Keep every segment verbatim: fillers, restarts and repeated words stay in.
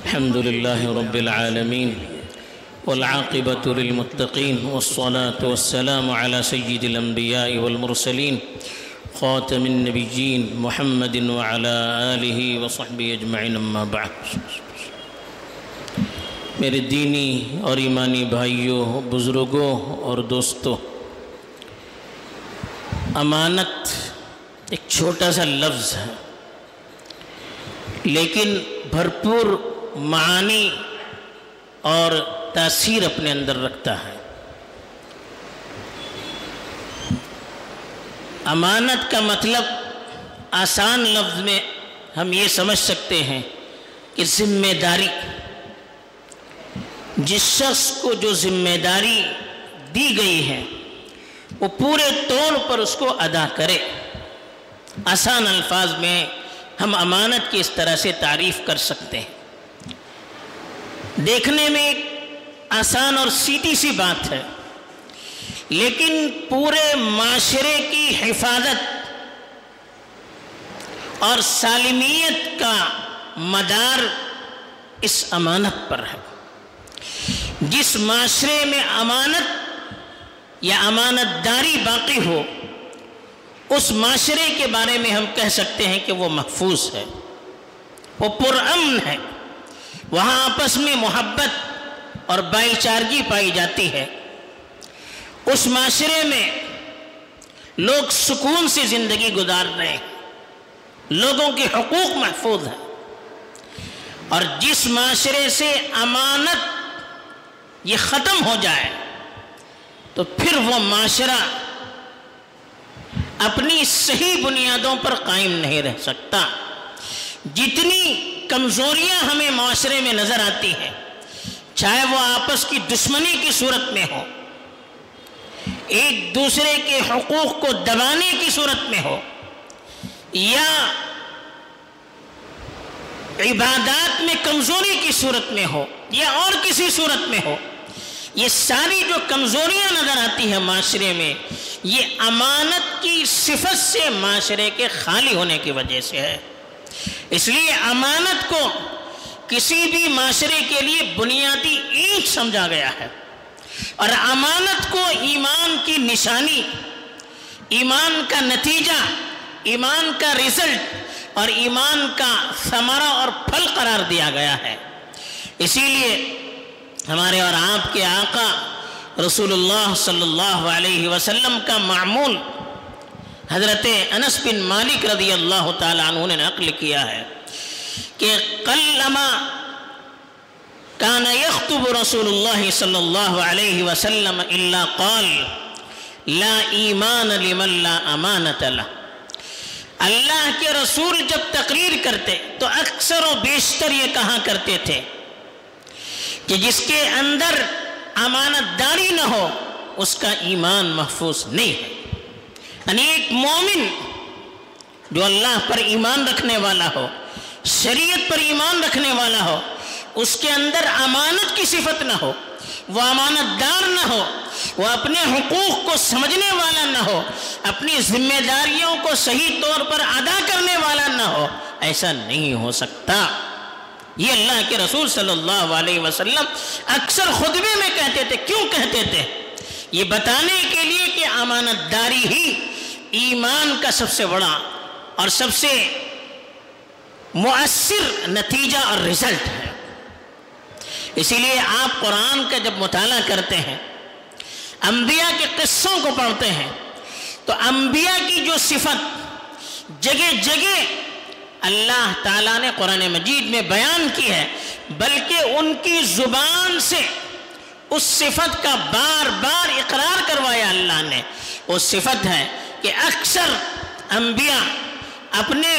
الحمد لله رب العالمين والعاقبة للمتقين والصلاة والسلام على سيد الأنبياء والمرسلين خاتم النبيين محمد وعلى آله وصحبه أجمعين اما بعد۔ میرے دینی اور ایمانی بھائیوں، بزرگوں اور دوستوں، امانت ایک چھوٹا سا لفظ ہے لیکن بھرپور معانی اور تاثیر اپنے اندر رکھتا ہے۔ امانت کا مطلب آسان لفظ میں ہم یہ سمجھ سکتے ہیں کہ ذمہ داری، جس شخص کو جو ذمہ داری دی گئی ہے وہ پورے طور پر اس کو ادا کرے۔ آسان الفاظ میں ہم امانت کی اس طرح سے تعریف کر سکتے ہیں۔ دیکھنے میں ایک آسان اور سیدھی سی بات ہے، لیکن پورے معاشرے کی حفاظت اور سالمیت کا مدار اس امانت پر ہے۔ جس معاشرے میں امانت یا امانت داری باقی ہو، اس معاشرے کے بارے میں ہم کہہ سکتے ہیں کہ وہ محفوظ ہے، وہ پرامن ہے، وہاں آپس میں محبت اور بھائی چارگی پائی جاتی ہے۔ اس معاشرے میں لوگ سکون سے زندگی گزار رہے ہیں، لوگوں کے حقوق محفوظ ہیں۔ اور جس معاشرے سے امانت یہ ختم ہو جائے تو پھر وہ معاشرہ اپنی صحیح بنیادوں پر قائم نہیں رہ سکتا۔ جتنی کمزوریاں ہمیں معاشرے میں نظر آتی ہیں، چاہے وہ آپس کی دشمنی کی صورت میں ہو، ایک دوسرے کے حقوق کو دبانے کی صورت میں ہو، یا عبادات میں کمزوری کی صورت میں ہو، یا اور کسی صورت میں ہو، یہ ساری جو کمزوریاں نظر آتی ہیں معاشرے میں، یہ امانت کی صفت سے معاشرے کے خالی ہونے کی وجہ سے ہے۔ اس لیے امانت کو کسی بھی معاشرے کے لیے بنیادی اینٹ سمجھا گیا ہے، اور امانت کو ایمان کی نشانی، ایمان کا نتیجہ، ایمان کا رزلٹ اور ایمان کا ثمرہ اور پھل قرار دیا گیا ہے۔ اسی لیے ہمارے اور آپ کے آقا رسول اللہ صلی اللہ علیہ وسلم کا معمول حضرت انس بن مالک رضی اللہ تعالیٰ عنہ نے نقل کیا ہے کہ قلما کان یخطب رسول اللہ صلی اللہ علیہ وسلم الا قال لا ایمان لمن لا امانت لہ۔ اللہ کے رسول جب تقریر کرتے تو اکثر و بیشتر یہ کہا کرتے تھے کہ جس کے اندر امانت داری نہ ہو اس کا ایمان محفوظ نہیں ہے۔ یعنی ایک مومن جو اللہ پر ایمان رکھنے والا ہو، شریعت پر ایمان رکھنے والا ہو، اس کے اندر امانت کی صفت نہ ہو، وہ امانت دار نہ ہو، وہ اپنے حقوق کو سمجھنے والا نہ ہو، اپنی ذمہ داریوں کو صحیح طور پر ادا کرنے والا نہ ہو، ایسا نہیں ہو سکتا۔ یہ اللہ کے رسول صلی اللہ علیہ وسلم اکثر خطبے میں کہتے تھے۔ کیوں کہتے تھے؟ یہ بتانے کے لیے کہ امانت داری ہی ایمان کا سب سے بڑا اور سب سے مؤثر نتیجہ اور رزلٹ ہے۔ اسی لیے آپ قرآن کا جب مطالعہ کرتے ہیں، انبیاء کے قصوں کو پڑھتے ہیں، تو انبیاء کی جو صفت جگہ جگہ اللہ تعالیٰ نے قرآن مجید میں بیان کی ہے، بلکہ ان کی زبان سے اس صفت کا بار بار اقرار کروایا اللہ نے۔ وہ صفت ہے کہ اکثر انبیاء اپنے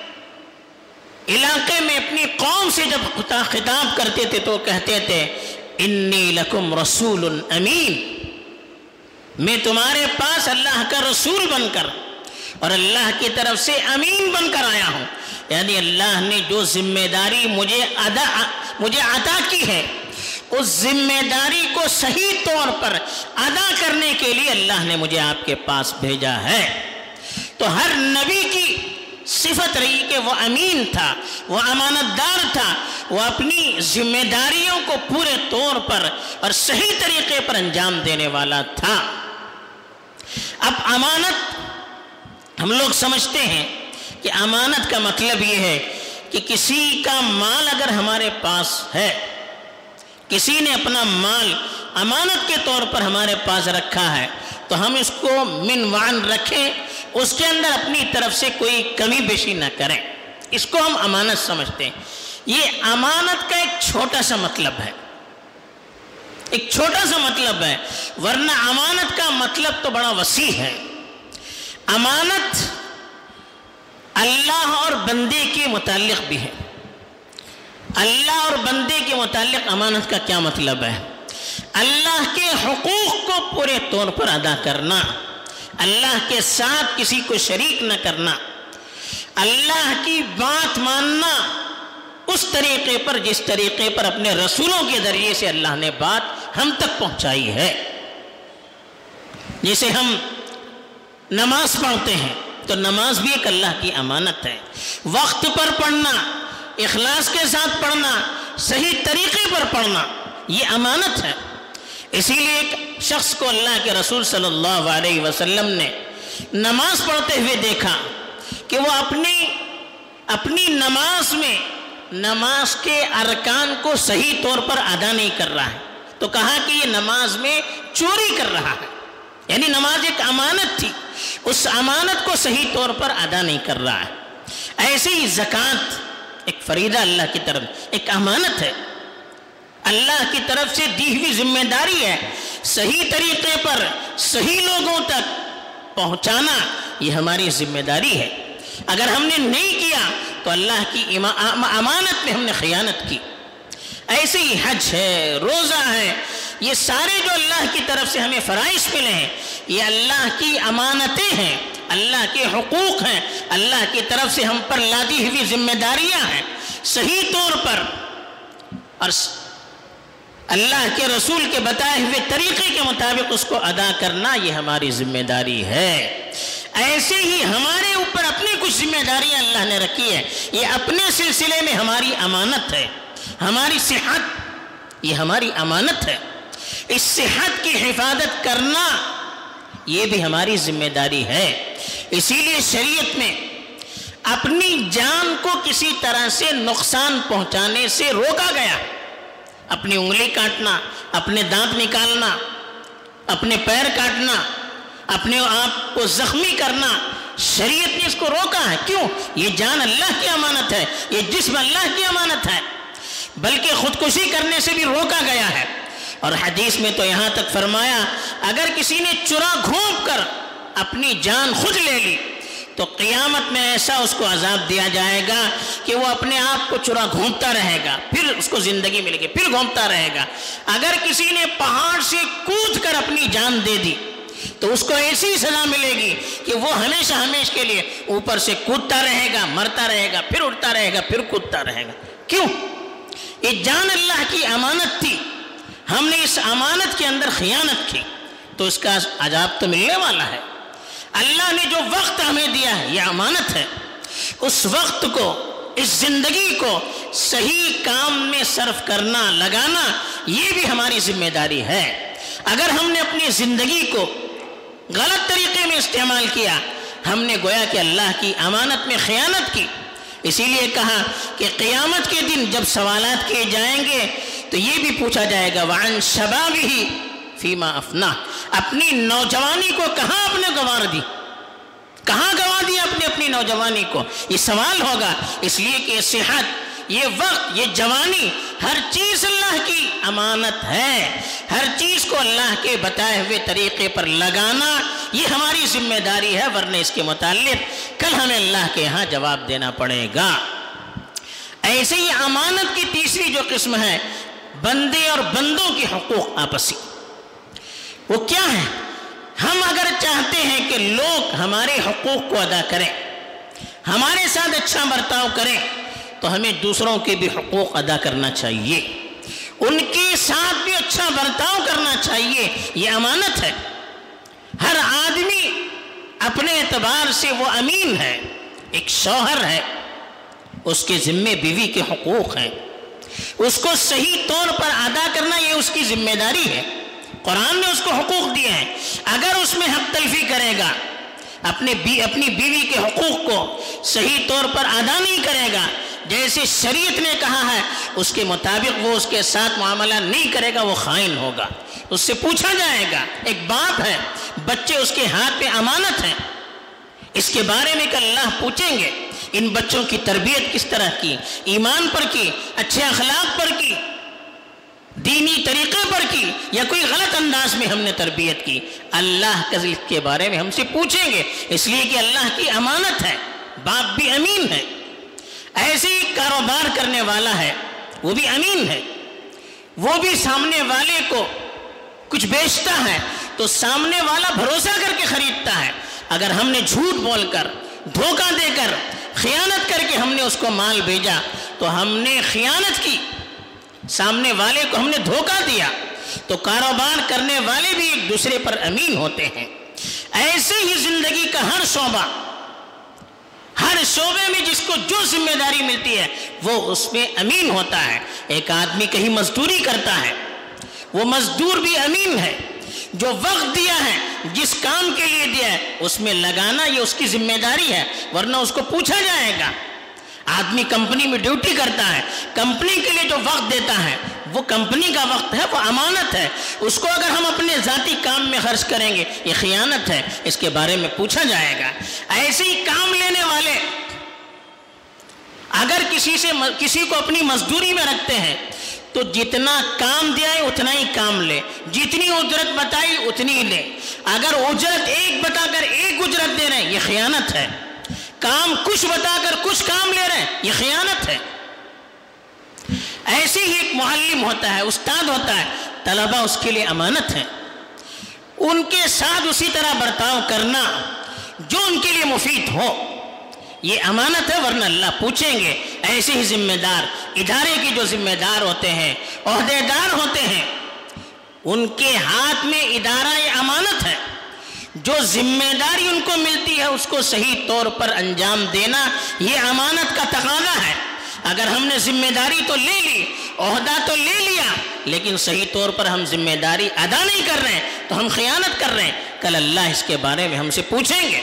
علاقے میں اپنی قوم سے جب خطاب کرتے تھے تو کہتے تھے انی لکم رسول امین، میں تمہارے پاس اللہ کا رسول بن کر اور اللہ کی طرف سے امین بن کر آیا ہوں۔ یعنی اللہ نے جو ذمہ داری مجھے ادا مجھے عطا کی ہے، اس ذمہ داری کو صحیح طور پر ادا کرنے کے لیے اللہ نے مجھے آپ کے پاس بھیجا ہے۔ تو ہر نبی کی صفت رہی کہ وہ امین تھا، وہ امانت دار تھا، وہ اپنی ذمہ داریوں کو پورے طور پر اور صحیح طریقے پر انجام دینے والا تھا۔ اب امانت ہم لوگ سمجھتے ہیں کہ امانت کا مطلب یہ ہے کہ کسی کا مال اگر ہمارے پاس ہے، کسی نے اپنا مال امانت کے طور پر ہمارے پاس رکھا ہے، تو ہم اس کو منوان رکھیں، اس کے اندر اپنی طرف سے کوئی کمی بیشی نہ کریں، اس کو ہم امانت سمجھتے ہیں۔ یہ امانت کا ایک چھوٹا سا مطلب ہے، ایک چھوٹا سا مطلب ہے، ورنہ امانت کا مطلب تو بڑا وسیع ہے۔ امانت اللہ اور بندے کے متعلق بھی ہے۔ اللہ اور بندے کے متعلق امانت کا کیا مطلب ہے؟ اللہ کے حقوق کو پورے طور پر ادا کرنا، اللہ کے ساتھ کسی کو شریک نہ کرنا، اللہ کی بات ماننا اس طریقے پر جس طریقے پر اپنے رسولوں کے ذریعے سے اللہ نے بات ہم تک پہنچائی ہے۔ جیسے ہم نماز پڑھتے ہیں تو نماز بھی ایک اللہ کی امانت ہے، وقت پر پڑھنا، اخلاص کے ساتھ پڑھنا، صحیح طریقے پر پڑھنا، یہ امانت ہے۔ اسی لیے ایک شخص کو اللہ کے رسول صلی اللہ علیہ وسلم نے نماز پڑھتے ہوئے دیکھا کہ وہ اپنی اپنی نماز میں نماز کے ارکان کو صحیح طور پر ادا نہیں کر رہا ہے، تو کہا کہ یہ نماز میں چوری کر رہا ہے، یعنی نماز ایک امانت تھی، اس امانت کو صحیح طور پر ادا نہیں کر رہا ہے۔ ایسے ہی زکوٰۃ ایک فریضہ اللہ کی طرف، ایک امانت ہے، اللہ کی طرف سے دی ہوئی ذمہ داری ہے، صحیح طریقے پر صحیح لوگوں تک پہنچانا یہ ہماری ذمہ داری ہے۔ اگر ہم نے نہیں کیا تو اللہ کی امانت میں ہم نے خیانت کی۔ ایسے ہی حج ہے، روزہ ہے، یہ سارے جو اللہ کی طرف سے ہمیں فرائض ملے ہیں یہ اللہ کی امانتیں ہیں، اللہ کے حقوق ہیں، اللہ کی طرف سے ہم پر لادی ہوئی ذمہ داریاں ہیں، صحیح طور پر اور اللہ کے رسول کے بتائے ہوئے طریقے کے مطابق اس کو ادا کرنا یہ ہماری ذمہ داری ہے۔ ایسے ہی ہمارے اوپر اپنی کچھ ذمہ داریاں اللہ نے رکھی ہے، یہ اپنے سلسلے میں ہماری امانت ہے۔ ہماری صحت یہ ہماری امانت ہے، اس صحت کی حفاظت کرنا یہ بھی ہماری ذمہ داری ہے۔ اسی لیے شریعت میں اپنی جان کو کسی طرح سے نقصان پہنچانے سے روکا گیا۔ اپنی انگلی کاٹنا، اپنے دانت نکالنا، اپنے پیر کاٹنا، اپنے آپ کو زخمی کرنا، شریعت نے اس کو روکا ہے۔ کیوں؟ یہ جان اللہ کی امانت ہے، یہ جسم اللہ کی امانت ہے، بلکہ خودکشی کرنے سے بھی روکا گیا ہے۔ اور حدیث میں تو یہاں تک فرمایا اگر کسی نے چرا گھونپ کر اپنی جان خود لے لی تو قیامت میں ایسا اس کو عذاب دیا جائے گا کہ وہ اپنے آپ کو چرا گھونپتا رہے گا، پھر اس کو زندگی ملے گی، پھر گھونپتا رہے گا۔ اگر کسی نے پہاڑ سے کود کر اپنی جان دے دی تو اس کو ایسی سزا ملے گی کہ وہ ہمیشہ ہمیشہ کے لیے اوپر سے کودتا رہے گا، مرتا رہے گا، پھر اٹھتا رہے گا، پھر کودتا رہے گا۔ کیوں؟ یہ جان اللہ کی امانت تھی، ہم نے اس امانت کے اندر خیانت کی تو اس کا عذاب تو ملنے والا ہے۔ اللہ نے جو وقت ہمیں دیا ہے یہ امانت ہے، اس وقت کو، اس زندگی کو صحیح کام میں صرف کرنا، لگانا یہ بھی ہماری ذمہ داری ہے۔ اگر ہم نے اپنی زندگی کو غلط طریقے میں استعمال کیا ہم نے گویا کہ اللہ کی امانت میں خیانت کی۔ اسی لیے کہا کہ قیامت کے دن جب سوالات کیے جائیں گے تو یہ بھی پوچھا جائے گا وعن شبابہ فیما افنا، اپنی نوجوانی کو کہاں آپ نے گنوار دی، کہاں گنوا دی اپنی اپنی نوجوانی کو، یہ سوال ہوگا۔ اس لیے کہ یہ صحت، یہ وقت، یہ جوانی، ہر چیز اللہ کی امانت ہے، ہر چیز کو اللہ کے بتائے ہوئے طریقے پر لگانا یہ ہماری ذمہ داری ہے، ورنہ اس کے متعلق کل ہمیں اللہ کے ہاں جواب دینا پڑے گا۔ ایسے ہی امانت کی تیسری جو قسم ہے بندے اور بندوں کے حقوق آپسی، وہ کیا ہے؟ ہم اگر چاہتے ہیں کہ لوگ ہمارے حقوق کو ادا کریں، ہمارے ساتھ اچھا برتاؤ کریں تو ہمیں دوسروں کے بھی حقوق ادا کرنا چاہیے، ان کے ساتھ بھی اچھا برتاؤ کرنا چاہیے، یہ امانت ہے۔ ہر آدمی اپنے اعتبار سے وہ امین ہے، ایک شوہر ہے، اس کے ذمے بیوی کے حقوق ہیں، اس کو صحیح طور پر ادا کرنا یہ اس کی ذمہ داری ہے. قرآن نے اس کو حقوق دیے ہیں. اگر اس میں حق تلفی کرے گا، اپنے بی اپنی بیوی کے حقوق کو صحیح طور پر ادا نہیں کرے گا، جیسے شریعت نے کہا ہے اس کے مطابق وہ اس کے ساتھ معاملہ نہیں کرے گا، وہ خائن ہوگا. اس سے پوچھا جائے گا. ایک باپ ہے، بچے اس کے ہاتھ پہ امانت ہیں، اس کے بارے میں کہ اللہ پوچھیں گے ان بچوں کی تربیت کس طرح کی، ایمان پر کی، اچھے اخلاق پر کی، دینی طریقے پر کی، یا کوئی غلط انداز میں ہم نے تربیت کی. اللہ کے بارے میں ہم سے پوچھیں گے، اس لیے کہ اللہ کی امانت ہے. باپ بھی امین ہے. ایسے ہی کاروبار کرنے والا ہے، وہ بھی امین ہے. وہ بھی سامنے والے کو کچھ بیچتا ہے تو سامنے والا بھروسہ کر کے خریدتا ہے. اگر ہم نے جھوٹ بول کر، دھوکہ دے کر، خیانت کر کے ہم نے اس کو مال بھیجا تو ہم نے خیانت کی، سامنے والے کو ہم نے دھوکہ دیا. تو کاروبار کرنے والے بھی ایک دوسرے پر امین ہوتے ہیں. ایسے ہی زندگی کا ہر شعبہ، ہر شعبے میں جس کو جو ذمہ داری ملتی ہے وہ اس میں امین ہوتا ہے. ایک آدمی کہیں مزدوری کرتا ہے، وہ مزدور بھی امین ہے. جو وقت دیا ہے، جس کام کے لیے دیا ہے، اس میں لگانا یہ اس کی ذمہ داری ہے، ورنہ اس کو پوچھا جائے گا. آدمی کمپنی میں ڈیوٹی کرتا ہے، کمپنی کے لیے جو وقت دیتا ہے وہ کمپنی کا وقت ہے، وہ امانت ہے. اس کو اگر ہم اپنے ذاتی کام میں خرچ کریں گے یہ خیانت ہے، اس کے بارے میں پوچھا جائے گا. ایسے ہی کام لینے والے اگر کسی سے کسی کو اپنی مزدوری میں رکھتے ہیں تو جتنا کام دیا ہے اتنا ہی کام لے، جتنی اجرت بتائی اتنی لے. اگر اجرت ایک بتا کر ایک اجرت دے رہے ہیں یہ خیانت ہے. کام کچھ بتا کر کچھ کام لے رہے ہیں یہ خیانت ہے. ایسے ہی ایک معلم ہوتا ہے، استاد ہوتا ہے، طلبہ اس کے لیے امانت ہے. ان کے ساتھ اسی طرح برتاؤ کرنا جو ان کے لیے مفید ہو یہ امانت ہے، ورنہ اللہ پوچھیں گے. ایسے ہی ذمہ دار، ادارے کے جو ذمہ دار ہوتے ہیں، عہدے دار ہوتے ہیں، ان کے ہاتھ میں ادارہ یہ امانت ہے. جو ذمہ داری ان کو ملتی ہے اس کو صحیح طور پر انجام دینا یہ امانت کا تقاضا ہے. اگر ہم نے ذمہ داری تو لے لی، عہدہ تو لے لیا، لیکن صحیح طور پر ہم ذمہ داری ادا نہیں کر رہے ہیں تو ہم خیانت کر رہے ہیں. کل اللہ اس کے بارے میں ہم سے پوچھیں گے.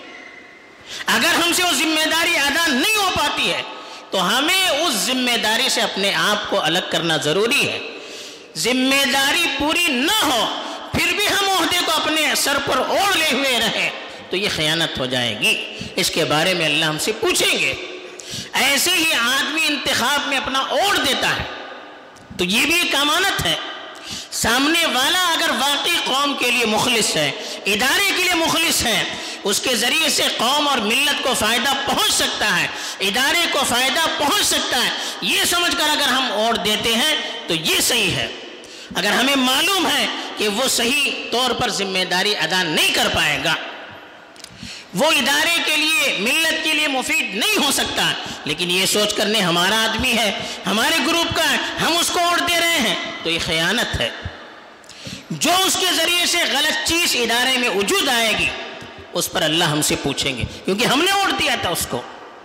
اگر ہم سے وہ ذمہ داری ادا نہیں ہو پاتی ہے تو ہمیں اس ذمہ داری سے اپنے آپ کو الگ کرنا ضروری ہے. ذمہ داری پوری نہ ہو پھر بھی ہم عہدے کو اپنے سر پر اوڑھ لے ہوئے رہیں تو یہ خیانت ہو جائے گی. اس کے بارے میں اللہ ہم سے پوچھیں گے. ایسے ہی آدمی انتخاب میں اپنا اوڑھ دیتا ہے تو یہ بھی ایک امانت ہے. سامنے والا اگر واقعی قوم کے لیے مخلص ہے، ادارے کے لیے مخلص ہے، اس کے ذریعے سے قوم اور ملت کو فائدہ پہنچ سکتا ہے، ادارے کو فائدہ پہنچ سکتا ہے، یہ سمجھ کر اگر ہم اوڑھ دیتے ہیں تو یہ صحیح ہے. اگر ہمیں معلوم ہے کہ وہ صحیح طور پر ذمہ داری ادا نہیں کر پائے گا، وہ ادارے کے لیے، ملت کے لیے مفید نہیں ہو سکتا، لیکن یہ سوچ کر نہیں ہمارا آدمی ہے، ہمارے گروپ کا ہے، ہم اس کو اوڑھ دے رہے ہیں تو یہ خیانت ہے. جو اس کے ذریعے سے غلط چیز ادارے میں وجود آئے گی اس پر اللہ ہم سے پوچھیں گے کیونکہ ہم نے اوڑھ دیا تھا اس کو.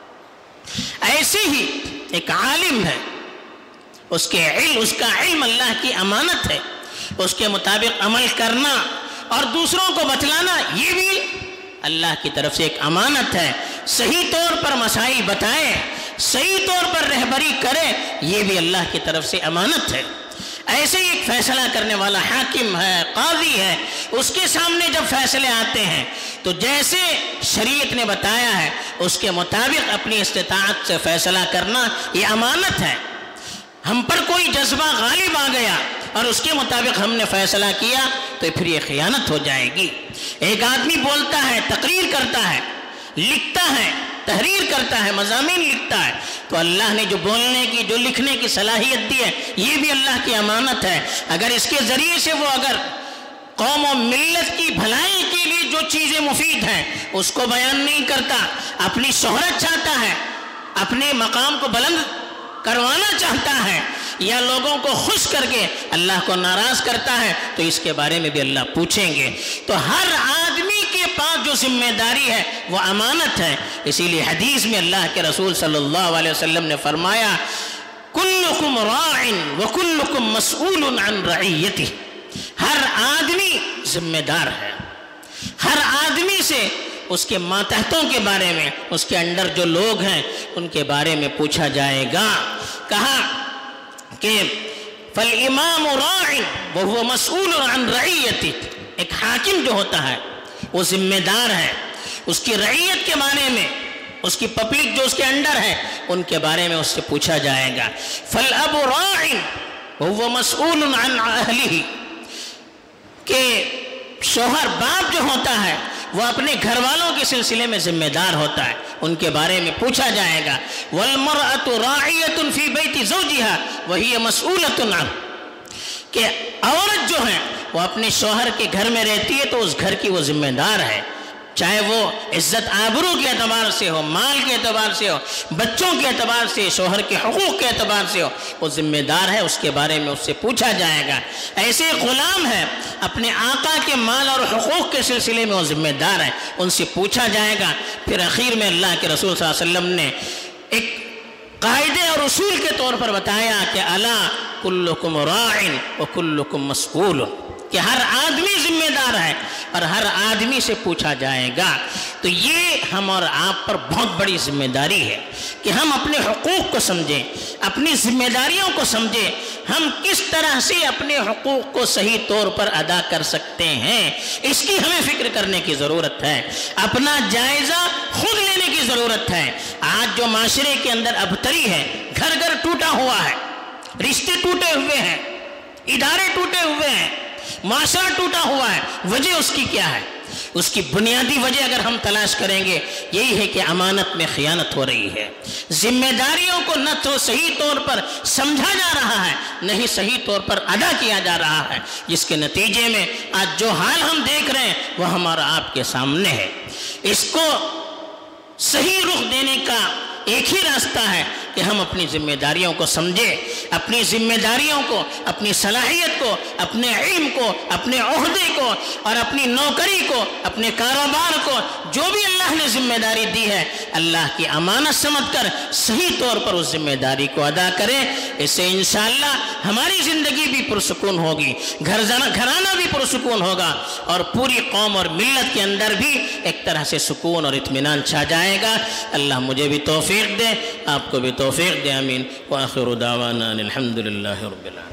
ایسے ہی ایک عالم ہے، اس کے علم اس کا علم اللہ کی امانت ہے، اس کے مطابق عمل کرنا اور دوسروں کو بتلانا یہ بھی اللہ کی طرف سے ایک امانت ہے. صحیح طور پر مسائل بتائے، صحیح طور پر رہبری کرے، یہ بھی اللہ کی طرف سے امانت ہے. ایسے ہی ایک فیصلہ کرنے والا حاکم ہے، قاضی ہے، اس کے سامنے جب فیصلے آتے ہیں تو جیسے شریعت نے بتایا ہے اس کے مطابق اپنی استطاعت سے فیصلہ کرنا یہ امانت ہے. ہم پر کوئی جذبہ غالب آ گیا اور اس کے مطابق ہم نے فیصلہ کیا تو پھر یہ خیانت ہو جائے گی. ایک آدمی بولتا ہے، تقریر کرتا ہے، لکھتا ہے، تحریر کرتا ہے، مضامین لکھتا ہے، تو اللہ نے جو بولنے کی، جو لکھنے کی صلاحیت دی ہے یہ بھی اللہ کی امانت ہے. اگر اس کے ذریعے سے وہ اگر قوم و ملت کی بھلائی کے لیے جو چیزیں مفید ہیں اس کو بیان نہیں کرتا، اپنی شہرت چاہتا ہے، اپنے مقام کو بلند کروانا چاہتا ہے یا لوگوں کو خوش کر کے اللہ کو ناراض کرتا ہے تو اس کے بارے میں بھی اللہ پوچھیں گے. تو ہر آدمی کے پاس جو ذمہ داری ہے وہ امانت ہے. اسی لیے حدیث میں اللہ کے رسول صلی اللہ علیہ وسلم نے فرمایا کلکم راع وکلکم مسئول عن رعیتہ، ہر آدمی ذمہ دار ہے، ہر آدمی سے اس کے ماتحتوں کے بارے میں، اس کے اندر جو لوگ ہیں ان کے بارے میں پوچھا جائے گا۔ کہا کہ فالامام راع وهو مسئول عن رعیتہ، ایک حاکم جو ہوتا ہے وہ ذمہ دار ہے، اس کی رعیت کے بارے میں، اس کی پبلک جو اس کے انڈر ہے ان کے بارے میں اس سے پوچھا جائے گا۔ فالاب راع وهو مسئول عن اہلہ، کہ شوہر باپ جو ہوتا ہے وہ اپنے گھر والوں کے سلسلے میں ذمہ دار ہوتا ہے، ان کے بارے میں پوچھا جائے گا۔ والمرأة راعیۃ فی بیت زوجہا وہی مسئولۃ عنہ، کہ عورت جو ہے وہ اپنے شوہر کے گھر میں رہتی ہے تو اس گھر کی وہ ذمہ دار ہے، چاہے وہ عزت آبرو کے اعتبار سے ہو، مال کے اعتبار سے ہو، بچوں کے اعتبار سے، شوہر کے حقوق کے اعتبار سے ہو، وہ ذمہ دار ہے، اس کے بارے میں اس سے پوچھا جائے گا۔ ایسے غلام ہے، اپنے آقا کے مال اور حقوق کے سلسلے میں وہ ذمہ دار ہے، ان سے پوچھا جائے گا۔ پھر اخیر میں اللہ کے رسول صلی اللہ علیہ وسلم نے ایک قاعدے اور اصول کے طور پر بتایا کہ الا کلکم راع وکلکم مسئول، کہ ہر آدمی ذمہ دار ہے اور ہر آدمی سے پوچھا جائے گا۔ تو یہ ہم اور آپ پر بہت بڑی ذمہ داری ہے کہ ہم اپنے حقوق کو سمجھیں، اپنی ذمہ داریوں کو سمجھیں، ہم کس طرح سے اپنے حقوق کو صحیح طور پر ادا کر سکتے ہیں، اس کی ہمیں فکر کرنے کی ضرورت ہے، اپنا جائزہ خود لینے کی ضرورت ہے۔ آج جو معاشرے کے اندر ابتری ہے، گھر گھر ٹوٹا ہوا ہے، رشتے ٹوٹے ہوئے ہیں، ادارے ٹوٹے ہوئے ہیں، معاشرہ ٹوٹا ہوا ہے، وجہ اس کی کیا ہے؟ اس کی بنیادی وجہ اگر ہم تلاش کریں گے یہی ہے کہ امانت میں خیانت ہو رہی ہے، ذمہ داریوں کو نہ تو صحیح طور پر سمجھا جا رہا ہے نہ ہی صحیح طور پر ادا کیا جا رہا ہے، جس کے نتیجے میں آج جو حال ہم دیکھ رہے ہیں وہ ہمارا آپ کے سامنے ہے۔ اس کو صحیح رخ دینے کا ایک ہی راستہ ہے کہ ہم اپنی ذمہ داریوں کو سمجھیں، اپنی ذمہ داریوں کو، اپنی صلاحیت کو، اپنے علم کو، اپنے عہدے کو اور اپنی نوکری کو، اپنے کاروبار کو، جو بھی اللہ نے ذمہ داری دی ہے اللہ کی امانت سمجھ کر صحیح طور پر اس ذمہ داری کو ادا کریں۔ اس سے انشاءاللہ ہماری زندگی بھی پرسکون ہوگی، گھر گھرانہ بھی پرسکون ہوگا اور پوری قوم اور ملت کے اندر بھی ایک طرح سے سکون اور اطمینان چھا جائے گا۔ اللہ مجھے بھی توفیق دے، آپ کو بھی توفیق دے، آمین۔ وآخر دعوانا الحمد للہ رب العالمین۔